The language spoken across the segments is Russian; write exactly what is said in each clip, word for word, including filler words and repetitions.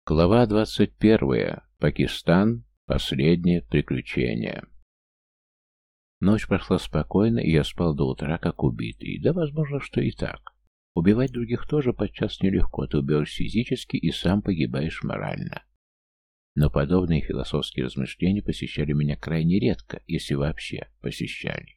Глава двадцать первая. Пакистан. Последнее приключение. Ночь прошла спокойно, и я спал до утра, как убитый. Да, возможно, что и так. Убивать других тоже подчас нелегко. Ты убьешь физически и сам погибаешь морально. Но подобные философские размышления посещали меня крайне редко, если вообще посещали.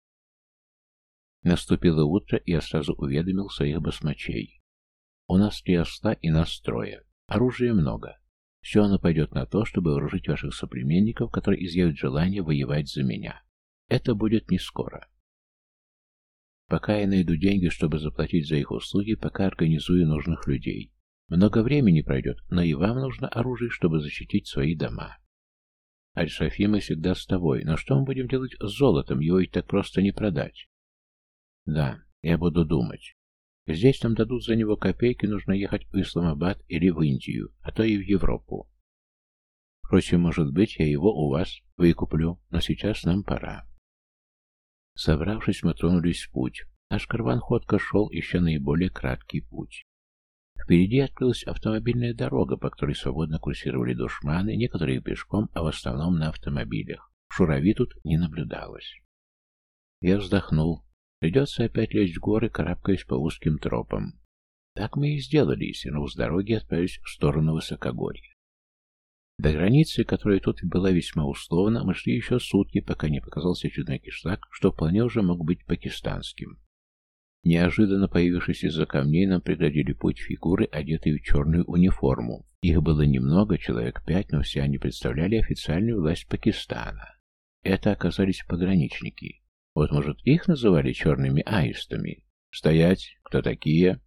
Наступило утро, и я сразу уведомил своих басмачей. У нас три осла и нас трое. Оружия много. Все оно пойдет на то, чтобы вооружить ваших соплеменников, которые изъявят желание воевать за меня. Это будет не скоро. Пока я найду деньги, чтобы заплатить за их услуги, пока организую нужных людей. Много времени пройдет, но и вам нужно оружие, чтобы защитить свои дома. Аль-Шафи всегда с тобой, но что мы будем делать с золотом? Его ведь так просто не продать. Да, я буду думать. Здесь нам дадут за него копейки, нужно ехать в Исламабад или в Индию, а то и в Европу. Впрочем, может быть, я его у вас выкуплю, но сейчас нам пора. Собравшись, мы тронулись в путь. Наш караван ходко шел, ища наиболее краткий путь. Впереди открылась автомобильная дорога, по которой свободно курсировали душманы, некоторые пешком, а в основном на автомобилях. Шурави тут не наблюдалось. Я вздохнул. Придется опять лезть в горы, карабкаясь по узким тропам. Так мы и сделали, и, свернув с дороги, отправились в сторону высокогорья. До границы, которая тут была весьма условна, мы шли еще сутки, пока не показался чудной кишлак, что вполне уже мог быть пакистанским. Неожиданно появившись из-за камней, нам преградили путь фигуры, одетые в черную униформу. Их было немного, человек пять, но все они представляли официальную власть Пакистана. Это оказались пограничники. Вот, может, их называли черными аистами? Стоять! Кто такие?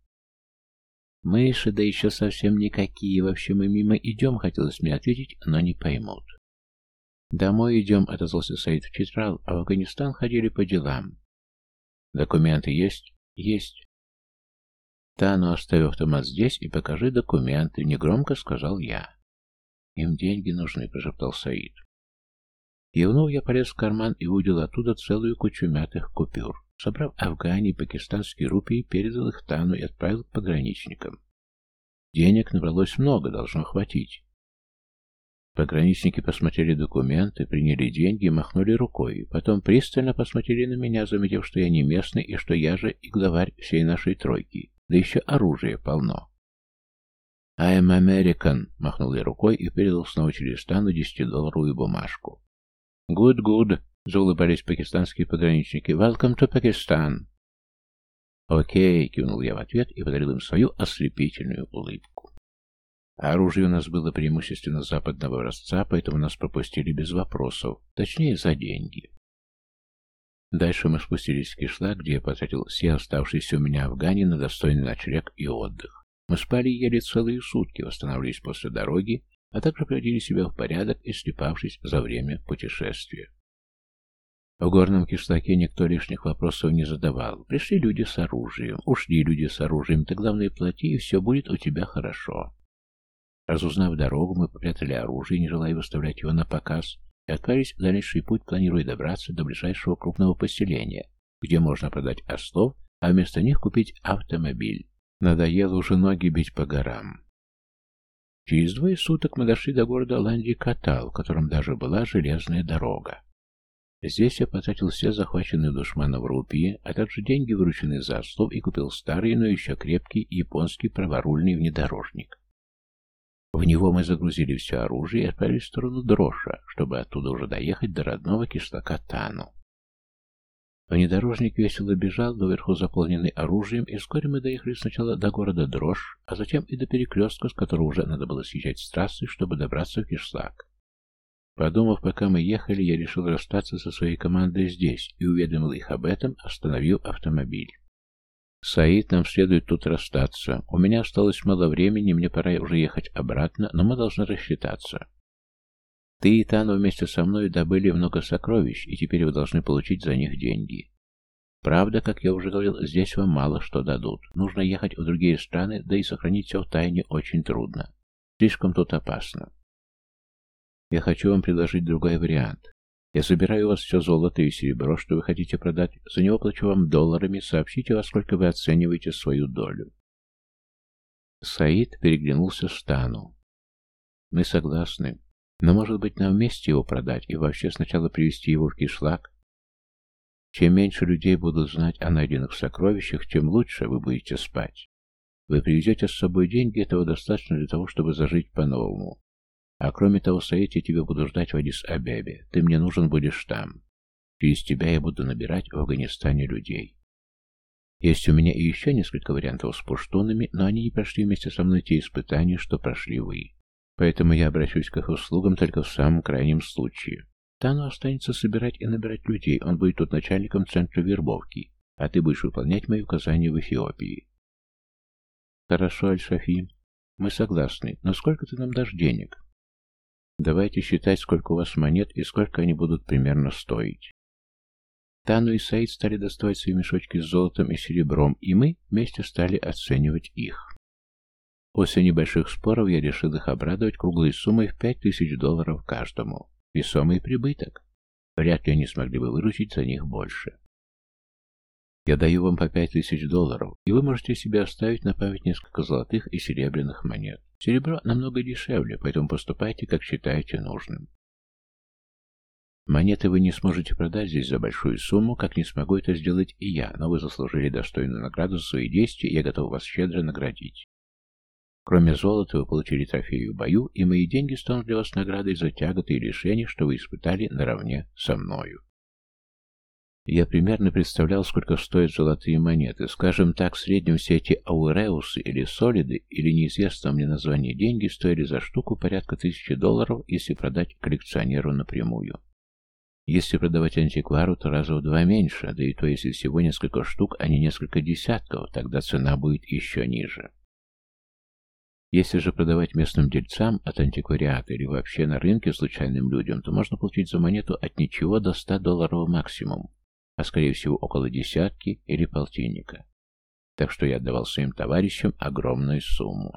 Мыши, да еще совсем никакие. Вообще мы мимо идем, хотелось мне ответить, но не поймут. Домой идем, отозвался Саид в Читрал, а в Афганистан ходили по делам. Документы есть? Есть. Да, но оставь автомат здесь и покажи документы, негромко сказал я. Им деньги нужны, прошептал Саид. Кивнув, я полез в карман и выудил оттуда целую кучу мятых купюр. Собрав афгани и пакистанские рупии, передал их Тану и отправил к пограничникам. Денег набралось много, должно хватить. Пограничники посмотрели документы, приняли деньги и махнули рукой. Потом пристально посмотрели на меня, заметив, что я не местный и что я же и главарь всей нашей тройки. Да еще оружия полно. «I am American», — махнул я рукой и передал снова через Тану десятидолларовую бумажку. «Good, good», — заулыбались пакистанские пограничники. «Welcome to Pakistan». «Окей», — кивнул я в ответ и подарил им свою ослепительную улыбку. Оружие у нас было преимущественно западного образца, поэтому нас пропустили без вопросов, точнее, за деньги. Дальше мы спустились в кишлак, где я потратил все оставшиеся у меня афгани на достойный ночлег и отдых. Мы спали и ели целые сутки, восстанавливались после дороги, а также приводили себя в порядок, истрепавшись за время путешествия. В горном кишлаке никто лишних вопросов не задавал. Пришли люди с оружием, ушли люди с оружием, ты, главное, плати, и все будет у тебя хорошо. Разузнав дорогу, мы попрятали оружие, не желая выставлять его на показ, и отправились в дальнейший путь, планируя добраться до ближайшего крупного поселения, где можно продать ослов, а вместо них купить автомобиль. Надоело уже ноги бить по горам. Через двое суток мы дошли до города Ланди-Катал, в котором даже была железная дорога. Здесь я потратил все захваченные у душманов рупии, а также деньги, вырученные за ослов, и купил старый, но еще крепкий японский праворульный внедорожник. В него мы загрузили все оружие и отправились в сторону Дроша, чтобы оттуда уже доехать до родного кишлака Тану. Внедорожник весело бежал, доверху заполненный оружием, и вскоре мы доехали сначала до города Дрош, а затем и до перекрестка, с которого уже надо было съезжать с трассы, чтобы добраться в кишлак. Подумав, пока мы ехали, я решил расстаться со своей командой здесь и уведомил их об этом, остановив автомобиль. «Саид, нам следует тут расстаться. У меня осталось мало времени, мне пора уже ехать обратно, но мы должны рассчитаться. Ты и Тану вместе со мной добыли много сокровищ, и теперь вы должны получить за них деньги. Правда, как я уже говорил, здесь вам мало что дадут. Нужно ехать в другие страны, да и сохранить все в тайне очень трудно. Слишком тут опасно. Я хочу вам предложить другой вариант. Я забираю у вас все золото и серебро, что вы хотите продать, за него плачу вам долларами, сообщите, во сколько вы оцениваете свою долю». Саид переглянулся с Тану. Мы согласны. Но, может быть, нам вместе его продать и вообще сначала привезти его в кишлак? Чем меньше людей будут знать о найденных сокровищах, тем лучше вы будете спать. Вы привезете с собой деньги, этого достаточно для того, чтобы зажить по-новому. А кроме того, Саид, я тебя буду ждать в Аддис-Абебе. Ты мне нужен будешь там. Через тебя я буду набирать в Афганистане людей. Есть у меня и еще несколько вариантов с пуштунами, но они не прошли вместе со мной те испытания, что прошли вы. Поэтому я обращусь к их услугам только в самом крайнем случае. Тану останется собирать и набирать людей, он будет тут начальником центра вербовки, а ты будешь выполнять мои указания в Эфиопии. Хорошо, Аль-Шафи, мы согласны, но сколько ты нам дашь денег? Давайте считать, сколько у вас монет и сколько они будут примерно стоить. Тану и Саид стали доставать свои мешочки с золотом и серебром, и мы вместе стали оценивать их. После небольших споров я решил их обрадовать круглой суммой в пять тысяч долларов каждому. Весомый прибыток. Вряд ли они смогли бы выручить за них больше. Я даю вам по пять тысяч долларов, и вы можете себе оставить на память несколько золотых и серебряных монет. Серебро намного дешевле, поэтому поступайте, как считаете нужным. Монеты вы не сможете продать здесь за большую сумму, как не смогу это сделать и я, но вы заслужили достойную награду за свои действия, и я готов вас щедро наградить. Кроме золота вы получили трофеи в бою, и мои деньги станут для вас наградой за тяготы и лишения, что вы испытали наравне со мною. Я примерно представлял, сколько стоят золотые монеты. Скажем так, в среднем все эти ауреусы или солиды, или неизвестное мне название деньги, стоили за штуку порядка тысячи долларов, если продать коллекционеру напрямую. Если продавать антиквару, то раза в два меньше, да и то, если всего несколько штук, а не несколько десятков, тогда цена будет еще ниже. Если же продавать местным дельцам от антиквариата или вообще на рынке случайным людям, то можно получить за монету от ничего до ста долларов максимум, а скорее всего около десятки или полтинника. Так что я отдавал своим товарищам огромную сумму.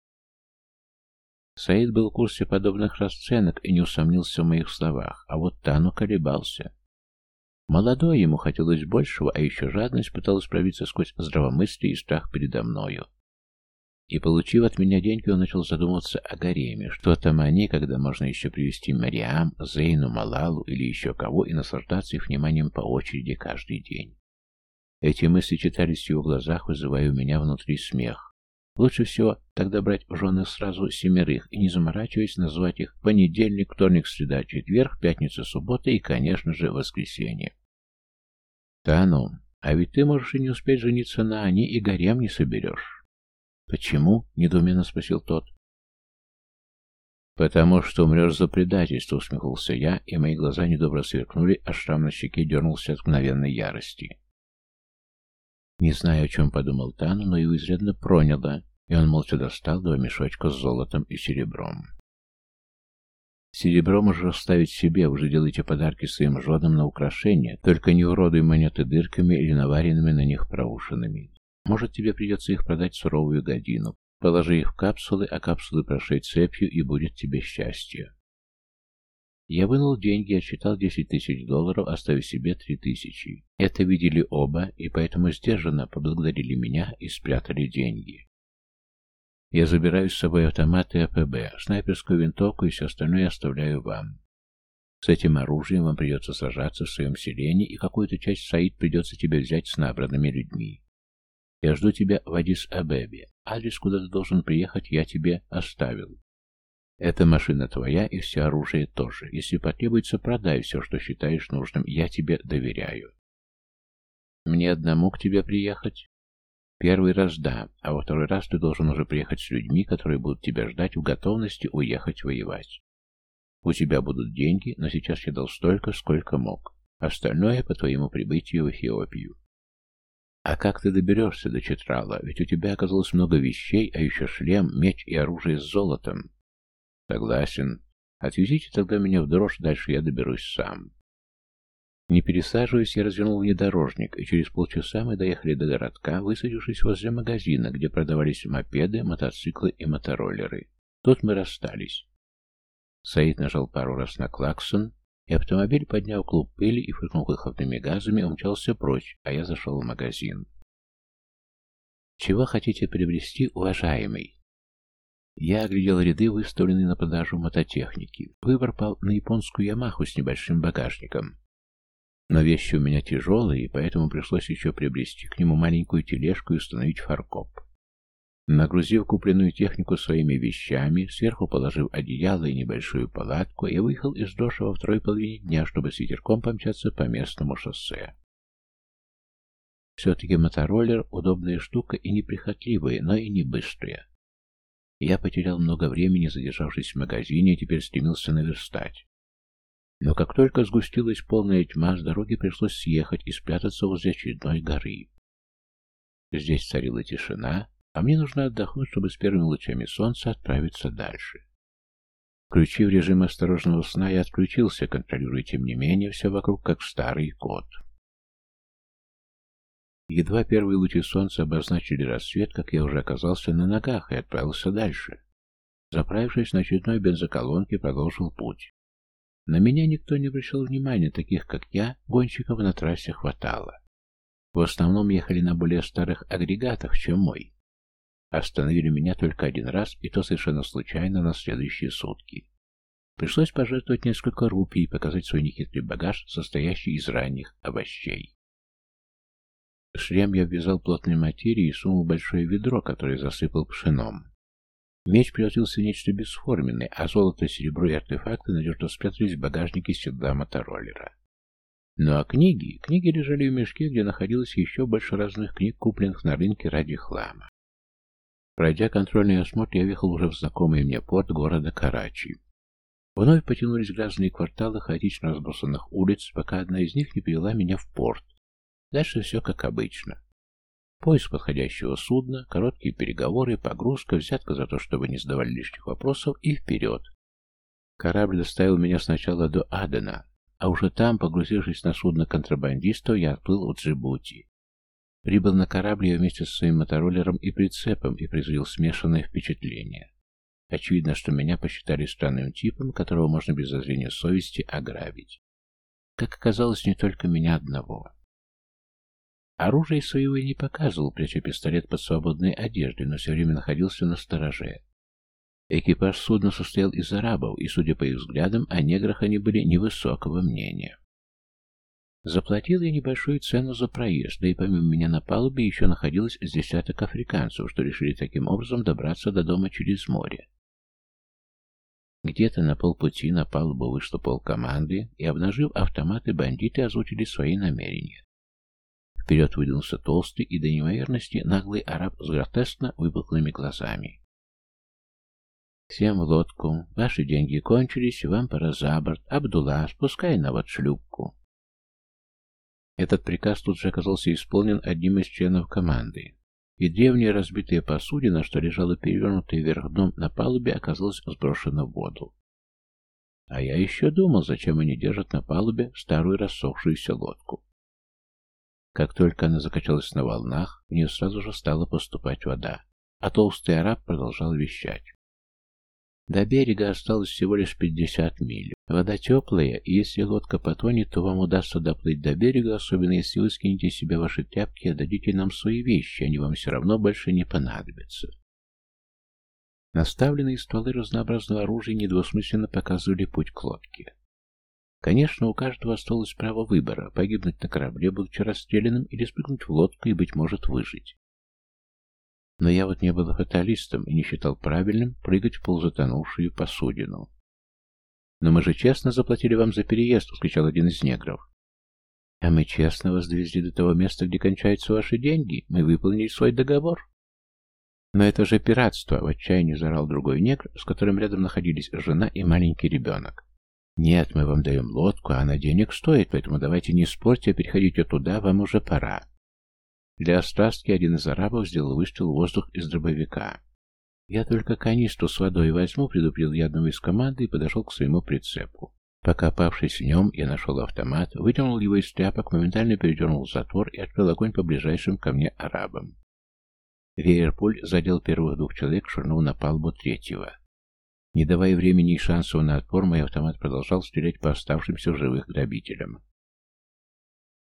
Саид был в курсе подобных расценок и не усомнился в моих словах, а вот Тану колебался. Молодой, ему хотелось большего, а еще жадность пыталась пробиться сквозь здравомыслие и страх передо мною. И, получив от меня деньги, он начал задумываться о гареме. Что там они, когда можно еще привести Мариам, Зейну, Малалу или еще кого и наслаждаться их вниманием по очереди каждый день. Эти мысли читались в его глазах, вызывая у меня внутри смех. Лучше всего тогда брать в жены сразу семерых и, не заморачиваясь, назвать их понедельник, вторник, среда, четверг, пятница, суббота и, конечно же, воскресенье. Да ну, а ведь ты можешь и не успеть жениться на Ане и гарем не соберешь. «Почему?» — недоуменно спросил тот. «Потому что умрешь за предательство», — усмехнулся я, и мои глаза недобро сверкнули, а шрам на щеке дернулся от мгновенной ярости. Не знаю, о чем подумал Тану, но его изрядно проняло, и он молча достал два мешочка с золотом и серебром. «Серебро можешь оставить себе, уже делайте подарки своим женам на украшения, только не уродуй монеты дырками или наваренными на них проушинами. Может, тебе придется их продать в суровую годину. Положи их в капсулы, а капсулы прошей цепью, и будет тебе счастье». Я вынул деньги, отсчитал десять тысяч долларов, оставив себе три тысячи. Это видели оба, и поэтому сдержанно поблагодарили меня и спрятали деньги. Я забираю с собой автоматы АПБ, снайперскую винтовку и все остальное оставляю вам. С этим оружием вам придется сражаться в своем селении, и какую-то часть Саид придется тебе взять с набранными людьми. Я жду тебя в Аддис-Абебе. Адрес, куда ты должен приехать, я тебе оставил. Эта машина твоя, и все оружие тоже. Если потребуется, продай все, что считаешь нужным. Я тебе доверяю. Мне одному к тебе приехать? Первый раз да, а во второй раз ты должен уже приехать с людьми, которые будут тебя ждать в готовности уехать воевать. У тебя будут деньги, но сейчас я дал столько, сколько мог. Остальное по твоему прибытию в Эфиопию. А как ты доберешься до Четрала? Ведь у тебя оказалось много вещей, а еще шлем, меч и оружие с золотом. Согласен. Отвезите тогда меня в дрожь, дальше я доберусь сам. Не пересаживаясь, я развернул внедорожник, и через полчаса мы доехали до городка, высадившись возле магазина, где продавались мопеды, мотоциклы и мотороллеры. Тут мы расстались. Саид нажал пару раз на клаксон, и автомобиль, подняв клуб пыли и фыркнул выхлопными газами, умчался прочь, а я зашел в магазин. «Чего хотите приобрести, уважаемый?» Я оглядел ряды, выставленные на продажу мототехники. Выбор пал на японскую «Ямаху» с небольшим багажником. Но вещи у меня тяжелые, поэтому пришлось еще приобрести к нему маленькую тележку и установить фаркоп. Нагрузив купленную технику своими вещами, сверху положив одеяло и небольшую палатку, я выехал из Доша во второй половине дня, чтобы с ветерком помчаться по местному шоссе. Все-таки мотороллер — удобная штука и неприхотливая, но и не быстрая. Я потерял много времени, задержавшись в магазине, и теперь стремился наверстать. Но как только сгустилась полная тьма, с дороги пришлось съехать и спрятаться возле очередной горы. Здесь царила тишина, а мне нужно отдохнуть, чтобы с первыми лучами солнца отправиться дальше. Включив режим осторожного сна, я отключился, контролируя тем не менее все вокруг, как старый кот. Едва первые лучи солнца обозначили рассвет, как я уже оказался на ногах и отправился дальше. Заправившись на очередной бензоколонке, продолжил путь. На меня никто не обращал внимания, таких как я, гонщиков на трассе хватало. В основном ехали на более старых агрегатах, чем мой. Остановили меня только один раз, и то совершенно случайно на следующие сутки. Пришлось пожертвовать несколько рупий и показать свой нехитрый багаж, состоящий из ранних овощей. Шлем я обвязал плотной материей и сунул в большое ведро, которое засыпал пшеном. Меч превратился в нечто бесформенное, а золото, серебро и артефакты надежно спрятались в багажнике седла мотороллера. Ну а книги? Книги лежали в мешке, где находилось еще больше разных книг, купленных на рынке ради хлама. Пройдя контрольный осмотр, я въехал уже в знакомый мне порт города Карачи. Вновь потянулись грязные кварталы хаотично разбросанных улиц, пока одна из них не привела меня в порт. Дальше все как обычно. Поиск подходящего судна, короткие переговоры, погрузка, взятка за то, чтобы не задавали лишних вопросов, и вперед. Корабль доставил меня сначала до Адена, а уже там, погрузившись на судно контрабандистов, я отплыл от Джибути. Прибыл на корабль я вместе со своим мотороллером и прицепом и произвел смешанное впечатление. Очевидно, что меня посчитали странным типом, которого можно без зазрения совести ограбить. Как оказалось, не только меня одного. Оружие своего я не показывал, пряча пистолет под свободной одеждой, но все время находился на стороже. Экипаж судна состоял из арабов, и, судя по их взглядам, о неграх они были невысокого мнения. Заплатил я небольшую цену за проезд, да и помимо меня на палубе еще находилось с десяток африканцев, что решили таким образом добраться до дома через море. Где-то на полпути на палубу вышло полкоманды, и, обнажив автоматы, бандиты озвучили свои намерения. Вперед выдвинулся толстый и до неимоверности наглый араб с гротескно выпуклыми глазами. «Всем в лодку. Ваши деньги кончились, вам пора за борт. Абдулла, спускай на вот шлюпку». Этот приказ тут же оказался исполнен одним из членов команды, и древняя разбитая посудина, что лежала перевернутая вверх дном на палубе, оказалась сброшена в воду. А я еще думал, зачем они держат на палубе старую рассохшуюся лодку. Как только она закачалась на волнах, в нее сразу же стала поступать вода, а толстый араб продолжал вещать. До берега осталось всего лишь пятьдесят миль. Вода теплая, и если лодка потонет, то вам удастся доплыть до берега, особенно если вы скинете с себя ваши тряпки и отдадите нам свои вещи, они вам все равно больше не понадобятся. Наставленные стволы разнообразного оружия недвусмысленно показывали путь к лодке. Конечно, у каждого осталось право выбора — погибнуть на корабле, будучи расстрелянным, или спрыгнуть в лодку и, быть может, выжить. Но я вот не был фаталистом и не считал правильным прыгать в полузатонувшую посудину. «Но мы же честно заплатили вам за переезд», — вскричал один из негров. «А мы честно вас довезли до того места, где кончаются ваши деньги. Мы выполнили свой договор». «Но это же пиратство!» — в отчаянии заорал другой негр, с которым рядом находились жена и маленький ребенок. «Нет, мы вам даем лодку, а она денег стоит, поэтому давайте не спорьте, а переходите туда, вам уже пора». Для острастки один из арабов сделал выстрел в воздух из дробовика. «Я только канистру с водой возьму», — предупредил я одного из команды и подошел к своему прицепу. Покопавшись в нем, я нашел автомат, вытянул его из тряпок, моментально передернул затвор и открыл огонь по ближайшим ко мне арабам. Веер пуль задел первых двух человек, швырнув на палубу третьего. Не давая времени и шансов на отпор, мой автомат продолжал стрелять по оставшимся в живых грабителям.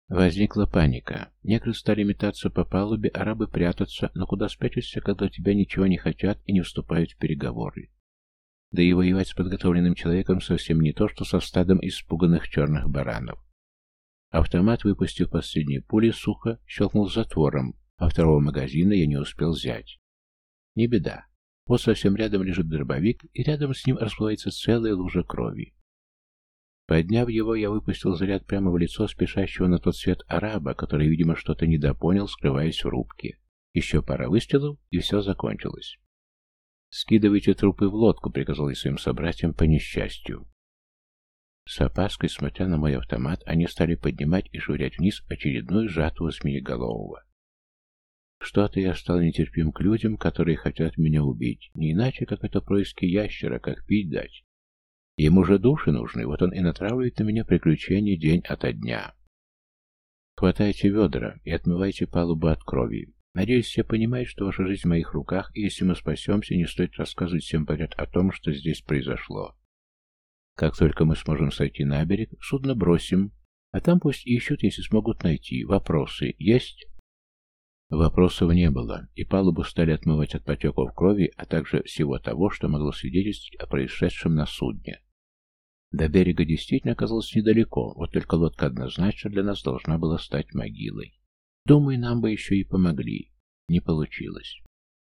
Возникла паника. Негры стали метаться по палубе, арабы прятаться, но куда спрячешься, когда у тебя ничего не хотят и не вступают в переговоры. Да и воевать с подготовленным человеком совсем не то, что со стадом испуганных черных баранов. Автомат, выпустив последние пули, сухо щелкнул затвором, а второго магазина я не успел взять. Не беда. Вот совсем рядом лежит дробовик, и рядом с ним расплывается целая лужа крови. Подняв его, я выпустил заряд прямо в лицо спешащего на тот свет араба, который, видимо, что-то недопонял, скрываясь в рубке. Еще пара выстрелов, и все закончилось. «Скидывайте трупы в лодку», — приказал я своим собратьям по несчастью. С опаской, смотря на мой автомат, они стали поднимать и швырять вниз очередную жатву змееголового. Что-то я стал нетерпим к людям, которые хотят меня убить, не иначе, как это происки ящера, как пить дать. Ему же души нужны, вот он и натравливает на меня приключения день ото дня. Хватайте ведра и отмывайте палубу от крови. Надеюсь, все понимают, что ваша жизнь в моих руках, и если мы спасемся, не стоит рассказывать всем подряд о том, что здесь произошло. Как только мы сможем сойти на берег, судно бросим, а там пусть ищут, если смогут найти. Вопросы есть? Вопросов не было, и палубу стали отмывать от потеков крови, а также всего того, что могло свидетельствовать о происшедшем на судне. До берега действительно оказалось недалеко, вот только лодка однозначно для нас должна была стать могилой. Думаю, нам бы еще и помогли. Не получилось.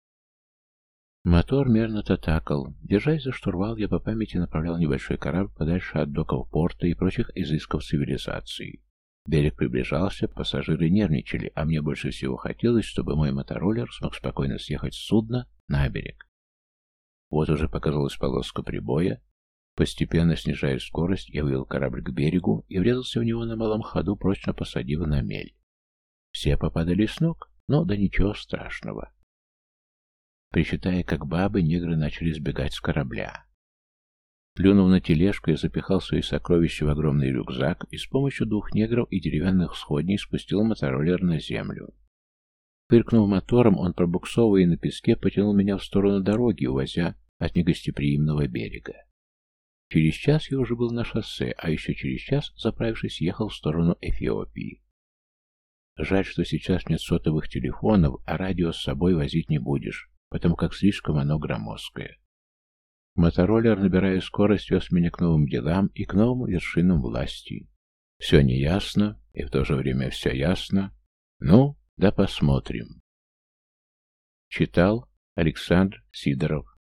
Мотор мерно татакал. Держась за штурвал, я по памяти направлял небольшой корабль подальше от доков порта и прочих изысков цивилизации. Берег приближался, пассажиры нервничали, а мне больше всего хотелось, чтобы мой мотороллер смог спокойно съехать с судна на берег. Вот уже показалась полоска прибоя. Постепенно снижая скорость, я вывел корабль к берегу и врезался в него на малом ходу, прочно посадив на мель. Все попадали с ног, но да ничего страшного. Причитая, как бабы, негры начали сбегать с корабля. Плюнув на тележку, я запихал свои сокровища в огромный рюкзак и с помощью двух негров и деревянных сходней спустил мотороллер на землю. Фыркнув мотором, он, пробуксовывая на песке, потянул меня в сторону дороги, увозя от негостеприимного берега. Через час я уже был на шоссе, а еще через час, заправившись, ехал в сторону Эфиопии. Жаль, что сейчас нет сотовых телефонов, а радио с собой возить не будешь, потому как слишком оно громоздкое. Мотороллер, набирая скорость, вез меня к новым делам и к новым вершинам власти. Все неясно, и в то же время все ясно. Ну, да посмотрим. Читал Александр Сидоров.